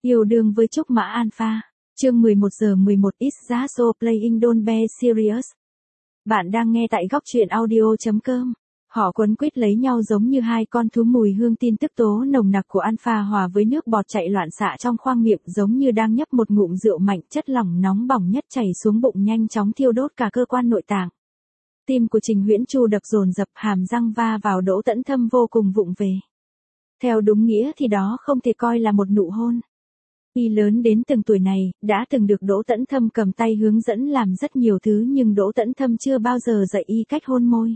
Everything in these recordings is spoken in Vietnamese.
Yêu đương với Trúc Mã Alpha. Chương 11:11 Is that so playing don't be serious. Bạn đang nghe tại góc truyện audio.com. Họ quấn quýt lấy nhau giống như hai con thú, mùi hương tin tức tố nồng nặc của Alpha hòa với nước bọt chạy loạn xạ trong khoang miệng, giống như đang nhấp một ngụm rượu mạnh, chất lỏng nóng bỏng nhất chảy xuống bụng nhanh chóng thiêu đốt cả cơ quan nội tạng. Tim của Trình Huyễn Chu đập dồn dập, hàm răng va vào Đỗ Tấn Thâm vô cùng vụng về. Theo đúng nghĩa thì đó không thể coi là một nụ hôn. Y lớn đến từng tuổi này, đã từng được Đỗ Tấn Thâm cầm tay hướng dẫn làm rất nhiều thứ, nhưng Đỗ Tấn Thâm chưa bao giờ dạy Y cách hôn môi.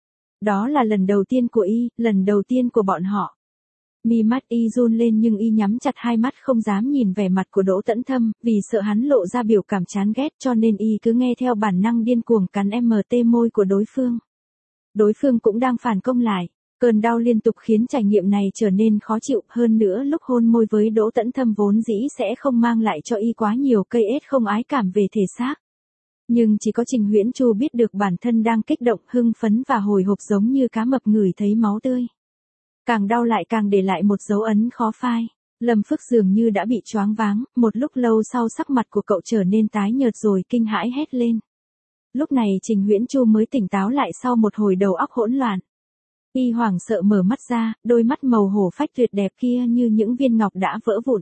Đó là lần đầu tiên của Y, lần đầu tiên của bọn họ. Mi mắt Y run lên nhưng Y nhắm chặt hai mắt không dám nhìn vẻ mặt của Đỗ Tấn Thâm, vì sợ hắn lộ ra biểu cảm chán ghét, cho nên Y cứ nghe theo bản năng điên cuồng cắn môi của đối phương. Đối phương cũng đang phản công lại. Cơn đau liên tục khiến trải nghiệm này trở nên khó chịu, hơn nữa lúc hôn môi với Đỗ Tấn Thâm vốn dĩ sẽ không mang lại cho Y quá nhiều cây ết không ái cảm về thể xác. Nhưng chỉ có Trình Huyễn Chu biết được bản thân đang kích động, hưng phấn và hồi hộp giống như cá mập ngửi thấy máu tươi. Càng đau lại càng để lại một dấu ấn khó phai. Lâm Phước dường như đã bị choáng váng, một lúc lâu sau sắc mặt của cậu trở nên tái nhợt rồi kinh hãi hét lên. Lúc này Trình Huyễn Chu mới tỉnh táo lại sau một hồi đầu óc hỗn loạn. Y hoảng sợ mở mắt ra, đôi mắt màu hổ phách tuyệt đẹp kia như những viên ngọc đã vỡ vụn.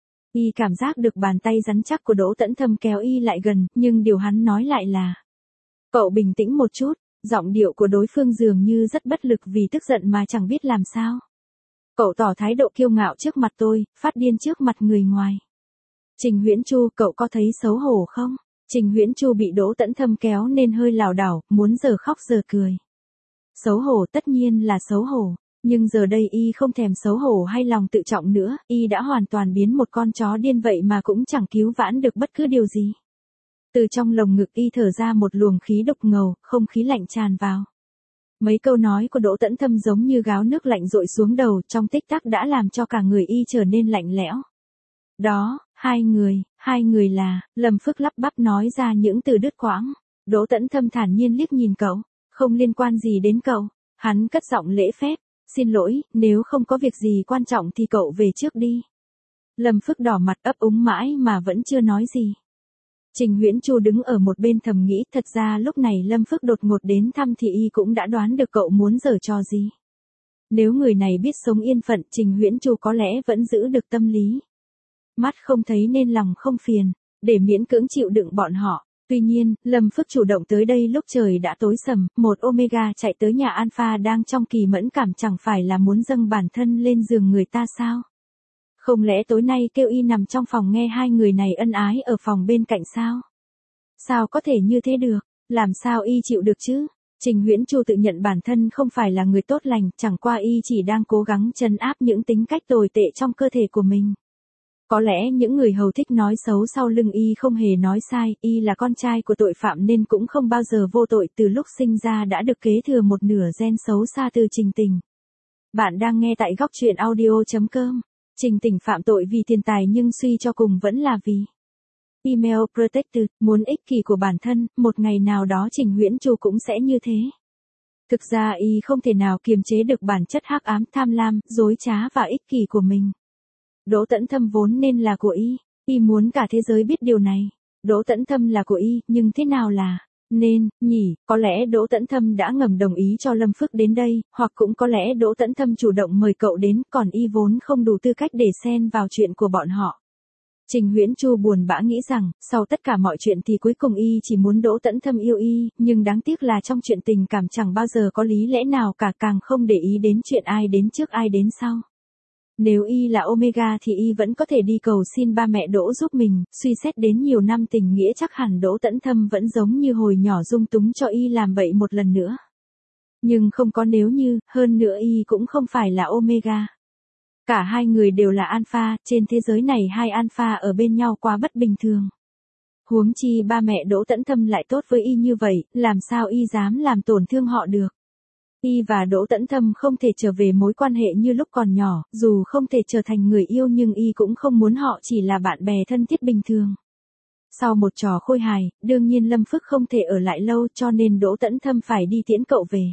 Y cảm giác được bàn tay rắn chắc của Đỗ Tấn Thâm kéo Y lại gần, nhưng điều hắn nói lại là: cậu bình tĩnh một chút. Giọng điệu của đối phương dường như rất bất lực vì tức giận mà chẳng biết làm sao. Cậu tỏ thái độ kiêu ngạo trước mặt tôi, phát điên trước mặt người ngoài. Trình Huyễn Chu, cậu có thấy xấu hổ không? Trình Huyễn Chu bị Đỗ Tấn Thâm kéo nên hơi lảo đảo, muốn giờ khóc giờ cười. Xấu hổ, tất nhiên là xấu hổ, nhưng giờ đây Y không thèm xấu hổ hay lòng tự trọng nữa, Y đã hoàn toàn biến một con chó điên vậy mà cũng chẳng cứu vãn được bất cứ điều gì. Từ trong lồng ngực Y thở ra một luồng khí độc ngầu, không khí lạnh tràn vào. Mấy câu nói của Đỗ Tấn Thâm giống như gáo nước lạnh dội xuống đầu, trong tích tắc đã làm cho cả người Y trở nên lạnh lẽo. Đó, hai người là, Lâm Phước lắp bắp nói ra những từ đứt quãng. Đỗ Tấn Thâm thản nhiên liếc nhìn cậu. Không liên quan gì đến cậu. Hắn cất giọng lễ phép. Xin lỗi, nếu không có việc gì quan trọng thì cậu về trước đi. Lâm Phước đỏ mặt ấp úng mãi mà vẫn chưa nói gì. Trình Huyễn Chu đứng ở một bên thầm nghĩ, thật ra lúc này Lâm Phước đột ngột đến thăm thì Y cũng đã đoán được cậu muốn giở trò gì. Nếu người này biết sống yên phận, Trình Huyễn Chu có lẽ vẫn giữ được tâm lý. Mắt không thấy nên lòng không phiền, để miễn cưỡng chịu đựng bọn họ. Tuy nhiên, Lâm Phước chủ động tới đây lúc trời đã tối sầm, một Omega chạy tới nhà Alpha đang trong kỳ mẫn cảm, chẳng phải là muốn dâng bản thân lên giường người ta sao? Không lẽ tối nay kêu Y nằm trong phòng nghe hai người này ân ái ở phòng bên cạnh sao? Sao có thể như thế được? Làm sao Y chịu được chứ? Trình Huyễn Chu tự nhận bản thân không phải là người tốt lành, chẳng qua Y chỉ đang cố gắng trấn áp những tính cách tồi tệ trong cơ thể của mình. Có lẽ những người hầu thích nói xấu sau lưng Y không hề nói sai, Y là con trai của tội phạm nên cũng không bao giờ vô tội, từ lúc sinh ra đã được kế thừa một nửa gen xấu xa từ Trình Tình. Bạn đang nghe tại góc truyện audio.com. Trình Tình phạm tội vì tiền tài nhưng suy cho cùng vẫn là vì Email Protected, muốn ích kỷ của bản thân, một ngày nào đó Trình Huyễn Chu cũng sẽ như thế. Thực ra Y không thể nào kiềm chế được bản chất hắc ám, tham lam, dối trá và ích kỷ của mình. Đỗ Tấn Thâm vốn nên là của Y muốn cả thế giới biết điều này. Đỗ Tấn Thâm là của Y, nhưng thế nào là nên, nhỉ? Có lẽ Đỗ Tấn Thâm đã ngầm đồng ý cho Lâm Phước đến đây, hoặc cũng có lẽ Đỗ Tấn Thâm chủ động mời cậu đến, còn Y vốn không đủ tư cách để xen vào chuyện của bọn họ. Trình Huyễn Chu buồn bã nghĩ rằng, sau tất cả mọi chuyện thì cuối cùng Y chỉ muốn Đỗ Tấn Thâm yêu Y, nhưng đáng tiếc là trong chuyện tình cảm chẳng bao giờ có lý lẽ nào cả, càng không để ý đến chuyện ai đến trước ai đến sau. Nếu Y là Omega thì Y vẫn có thể đi cầu xin ba mẹ Đỗ giúp mình, suy xét đến nhiều năm tình nghĩa chắc hẳn Đỗ Tấn Thâm vẫn giống như hồi nhỏ dung túng cho Y làm bậy một lần nữa. Nhưng không có nếu như, hơn nữa Y cũng không phải là Omega. Cả hai người đều là Alpha, trên thế giới này hai Alpha ở bên nhau quá bất bình thường. Huống chi ba mẹ Đỗ Tấn Thâm lại tốt với Y như vậy, làm sao Y dám làm tổn thương họ được. Y và Đỗ Tấn Thâm không thể trở về mối quan hệ như lúc còn nhỏ, dù không thể trở thành người yêu nhưng Y cũng không muốn họ chỉ là bạn bè thân thiết bình thường. Sau một trò khôi hài, đương nhiên Lâm Phước không thể ở lại lâu cho nên Đỗ Tấn Thâm phải đi tiễn cậu về.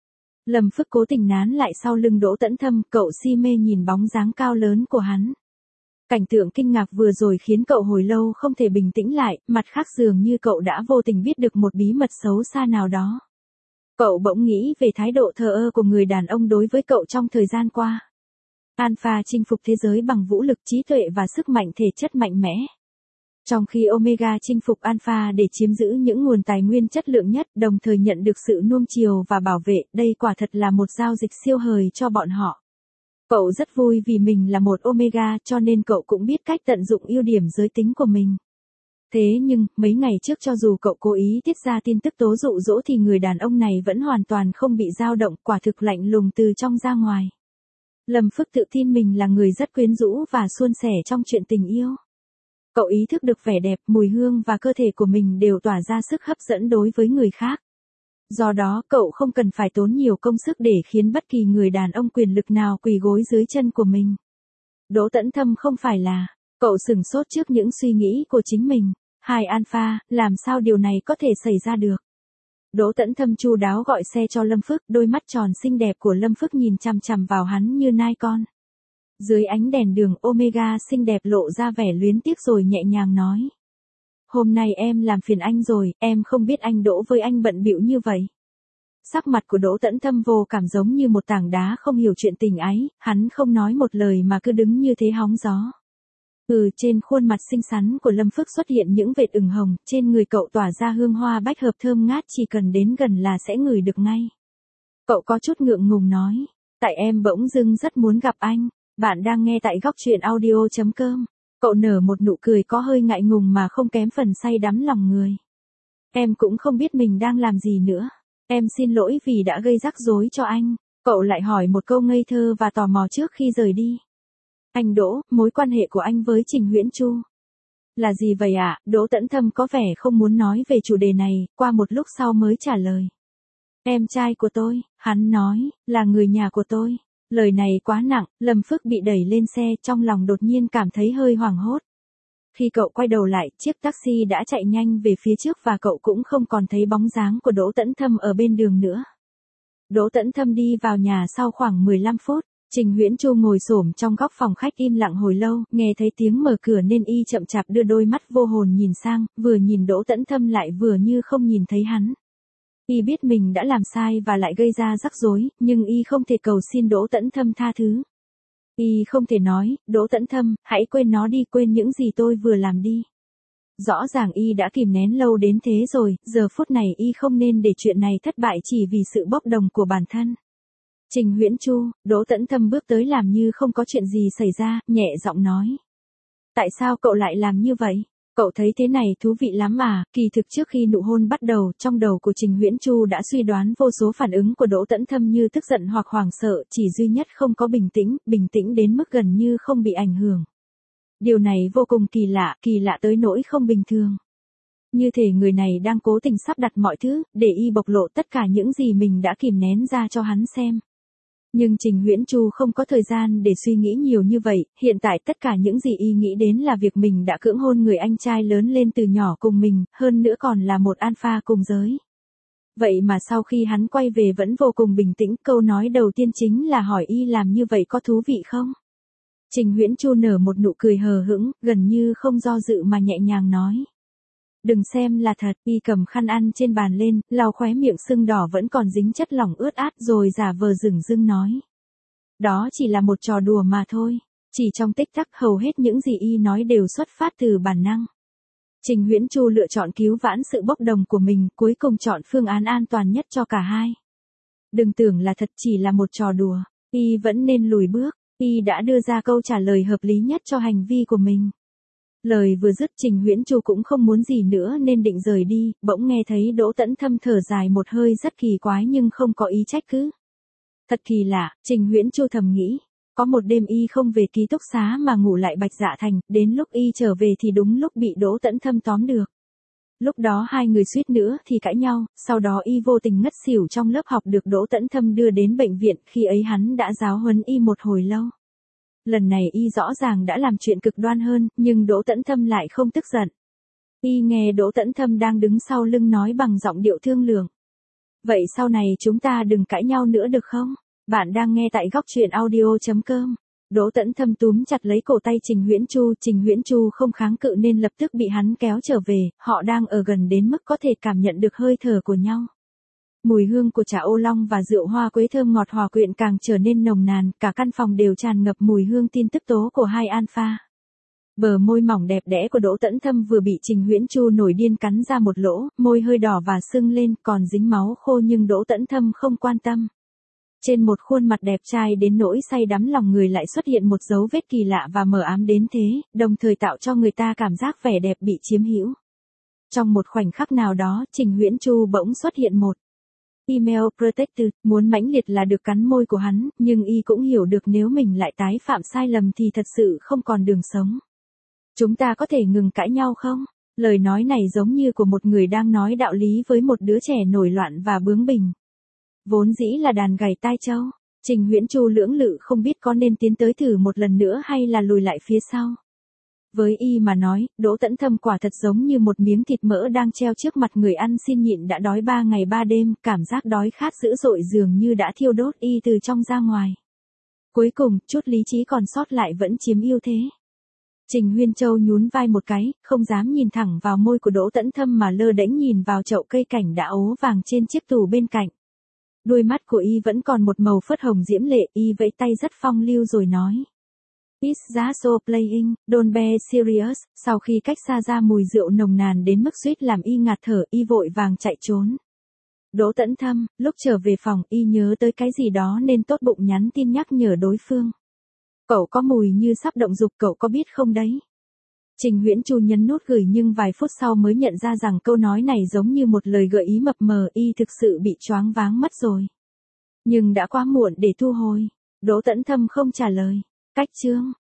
Lâm Phước cố tình nán lại sau lưng Đỗ Tấn Thâm, cậu si mê nhìn bóng dáng cao lớn của hắn. Cảnh tượng kinh ngạc vừa rồi khiến cậu hồi lâu không thể bình tĩnh lại, mặt khác dường như cậu đã vô tình biết được một bí mật xấu xa nào đó. Cậu bỗng nghĩ về thái độ thờ ơ của người đàn ông đối với cậu trong thời gian qua. Alpha chinh phục thế giới bằng vũ lực, trí tuệ và sức mạnh thể chất mạnh mẽ. Trong khi Omega chinh phục Alpha để chiếm giữ những nguồn tài nguyên chất lượng nhất, đồng thời nhận được sự nuông chiều và bảo vệ, đây quả thật là một giao dịch siêu hời cho bọn họ. Cậu rất vui vì mình là một Omega, cho nên cậu cũng biết cách tận dụng ưu điểm giới tính của mình. Thế nhưng, mấy ngày trước cho dù cậu cố ý tiết ra tin tức tố dụ dỗ thì người đàn ông này vẫn hoàn toàn không bị dao động, quả thực lạnh lùng từ trong ra ngoài. Lâm Phức tự tin mình là người rất quyến rũ và suôn sẻ trong chuyện tình yêu. Cậu ý thức được vẻ đẹp, mùi hương và cơ thể của mình đều tỏa ra sức hấp dẫn đối với người khác. Do đó, cậu không cần phải tốn nhiều công sức để khiến bất kỳ người đàn ông quyền lực nào quỳ gối dưới chân của mình. Đỗ Tấn Thâm không phải là. Cậu sửng sốt trước những suy nghĩ của chính mình. Hai Alpha, làm sao điều này có thể xảy ra được? Đỗ Tấn Thâm chu đáo gọi xe cho Lâm Phức, đôi mắt tròn xinh đẹp của Lâm Phức nhìn chằm chằm vào hắn như nai con. Dưới ánh đèn đường, Omega xinh đẹp lộ ra vẻ luyến tiếc rồi nhẹ nhàng nói. Hôm nay em làm phiền anh rồi, em không biết anh Đỗ với anh bận bịu như vậy. Sắc mặt của Đỗ Tấn Thâm vô cảm giống như một tảng đá không hiểu chuyện tình ái, hắn không nói một lời mà cứ đứng như thế hóng gió. Trên khuôn mặt xinh xắn của Lâm Phước xuất hiện những vệt ửng hồng, trên người cậu tỏa ra hương hoa bách hợp thơm ngát, chỉ cần đến gần là sẽ ngửi được ngay. Cậu có chút ngượng ngùng nói, tại em bỗng dưng rất muốn gặp anh. Bạn đang nghe tại góc truyện audio.com. Cậu nở một nụ cười có hơi ngại ngùng mà không kém phần say đắm lòng người. Em cũng không biết mình đang làm gì nữa. Em xin lỗi vì đã gây rắc rối cho anh. Cậu lại hỏi một câu ngây thơ và tò mò trước khi rời đi. Anh Đỗ, mối quan hệ của anh với Trình Huyễn Chu là gì vậy ạ? Đỗ Tấn Thâm có vẻ không muốn nói về chủ đề này, qua một lúc sau mới trả lời. Em trai của tôi, hắn nói, là người nhà của tôi. Lời này quá nặng, Lâm Phước bị đẩy lên xe, trong lòng đột nhiên cảm thấy hơi hoảng hốt. Khi cậu quay đầu lại, chiếc taxi đã chạy nhanh về phía trước và cậu cũng không còn thấy bóng dáng của Đỗ Tấn Thâm ở bên đường nữa. Đỗ Tấn Thâm đi vào nhà sau khoảng 15 phút. Trình Huyễn Chu ngồi xổm trong góc phòng khách im lặng hồi lâu, nghe thấy tiếng mở cửa nên y chậm chạp đưa đôi mắt vô hồn nhìn sang, vừa nhìn Đỗ Tấn Thâm lại vừa như không nhìn thấy hắn. Y biết mình đã làm sai và lại gây ra rắc rối, nhưng y không thể cầu xin Đỗ Tấn Thâm tha thứ. Y không thể nói, Đỗ Tấn Thâm, hãy quên nó đi, quên những gì tôi vừa làm đi. Rõ ràng y đã kìm nén lâu đến thế rồi, giờ phút này y không nên để chuyện này thất bại chỉ vì sự bốc đồng của bản thân. Trình Huyễn Chu, Đỗ Tấn Thâm bước tới làm như không có chuyện gì xảy ra, nhẹ giọng nói. Tại sao cậu lại làm như vậy? Cậu thấy thế này thú vị lắm à? Kỳ thực trước khi nụ hôn bắt đầu, trong đầu của Trình Huyễn Chu đã suy đoán vô số phản ứng của Đỗ Tấn Thâm như tức giận hoặc hoảng sợ, chỉ duy nhất không có bình tĩnh đến mức gần như không bị ảnh hưởng. Điều này vô cùng kỳ lạ tới nỗi không bình thường. Như thể người này đang cố tình sắp đặt mọi thứ, để y bộc lộ tất cả những gì mình đã kìm nén ra cho hắn xem. Nhưng Trình Huyễn Chu không có thời gian để suy nghĩ nhiều như vậy, hiện tại tất cả những gì y nghĩ đến là việc mình đã cưỡng hôn người anh trai lớn lên từ nhỏ cùng mình, hơn nữa còn là một alpha cùng giới. Vậy mà sau khi hắn quay về vẫn vô cùng bình tĩnh, câu nói đầu tiên chính là hỏi y làm như vậy có thú vị không? Trình Huyễn Chu nở một nụ cười hờ hững, gần như không do dự mà nhẹ nhàng nói. Đừng xem là thật, y cầm khăn ăn trên bàn lên, lau khóe miệng sưng đỏ vẫn còn dính chất lỏng ướt át rồi giả vờ dửng dưng nói. Đó chỉ là một trò đùa mà thôi. Chỉ trong tích tắc hầu hết những gì y nói đều xuất phát từ bản năng. Trình Huyễn Chu lựa chọn cứu vãn sự bốc đồng của mình, cuối cùng chọn phương án an toàn nhất cho cả hai. Đừng tưởng là thật, chỉ là một trò đùa, y vẫn nên lùi bước, y đã đưa ra câu trả lời hợp lý nhất cho hành vi của mình. Lời vừa dứt Trình Huyễn Chu cũng không muốn gì nữa nên định rời đi, bỗng nghe thấy Đỗ Tấn Thâm thở dài một hơi rất kỳ quái nhưng không có ý trách cứ. Thật kỳ lạ, Trình Huyễn Chu thầm nghĩ. Có một đêm y không về ký túc xá mà ngủ lại Bạch Dạ Thành, đến lúc y trở về thì đúng lúc bị Đỗ Tấn Thâm tóm được. Lúc đó hai người suýt nữa thì cãi nhau, sau đó y vô tình ngất xỉu trong lớp học được Đỗ Tấn Thâm đưa đến bệnh viện, khi ấy hắn đã giáo huấn y một hồi lâu. Lần này y rõ ràng đã làm chuyện cực đoan hơn, nhưng Đỗ Tấn Thâm lại không tức giận. Y nghe Đỗ Tấn Thâm đang đứng sau lưng nói bằng giọng điệu thương lượng. Vậy sau này chúng ta đừng cãi nhau nữa được không? Bạn đang nghe tại góc truyện audio.com. Đỗ Tẫn Thâm túm chặt lấy cổ tay Trình Huyễn Chu không kháng cự nên lập tức bị hắn kéo trở về, họ đang ở gần đến mức có thể cảm nhận được hơi thở của nhau. Mùi hương của trà ô long và rượu hoa quế thơm ngọt hòa quyện càng trở nên nồng nàn, cả căn phòng đều tràn ngập mùi hương tin tức tố của hai alpha. Bờ môi mỏng đẹp đẽ của Đỗ Tẫn Thâm vừa bị Trình Huyễn Chu nổi điên cắn ra một lỗ, môi hơi đỏ và sưng lên, còn dính máu khô nhưng Đỗ Tẫn Thâm không quan tâm. Trên một khuôn mặt đẹp trai đến nỗi say đắm lòng người lại xuất hiện một dấu vết kỳ lạ và mờ ám đến thế, đồng thời tạo cho người ta cảm giác vẻ đẹp bị chiếm hữu. Trong một khoảnh khắc nào đó, Trình Huyễn Chu bỗng xuất hiện một email protected, muốn mãnh liệt là được cắn môi của hắn, nhưng y cũng hiểu được nếu mình lại tái phạm sai lầm thì thật sự không còn đường sống. Chúng ta có thể ngừng cãi nhau không? Lời nói này giống như của một người đang nói đạo lý với một đứa trẻ nổi loạn và bướng bỉnh. Vốn dĩ là đàn gảy tai trâu, Trình Huyễn Chu lưỡng lự không biết có nên tiến tới thử một lần nữa hay là lùi lại phía sau. Với y mà nói, Đỗ Tẫn Thâm quả thật giống như một miếng thịt mỡ đang treo trước mặt người ăn xin nhịn đã đói 3 ngày 3 đêm, cảm giác đói khát dữ dội dường như đã thiêu đốt y từ trong ra ngoài. Cuối cùng, chút lý trí còn sót lại vẫn chiếm ưu thế. Trình Huyên Châu nhún vai một cái, không dám nhìn thẳng vào môi của Đỗ Tẫn Thâm mà lơ đễnh nhìn vào chậu cây cảnh đã ố vàng trên chiếc tủ bên cạnh. Đôi mắt của y vẫn còn một màu phớt hồng diễm lệ, y vẫy tay rất phong lưu rồi nói. It's just so playing, don't be serious. Sau khi cách xa ra mùi rượu nồng nàn đến mức suýt làm y ngạt thở, y vội vàng chạy trốn. Đỗ Tẫn Thâm, lúc trở về phòng, y nhớ tới cái gì đó nên tốt bụng nhắn tin nhắc nhở đối phương. Cậu có mùi như sắp động dục, cậu có biết không đấy? Trình Huyễn Chu nhấn nút gửi nhưng vài phút sau mới nhận ra rằng câu nói này giống như một lời gợi ý mập mờ, y thực sự bị choáng váng mất rồi. Nhưng đã quá muộn để thu hồi. Đỗ Tẫn Thâm không trả lời. Cách chương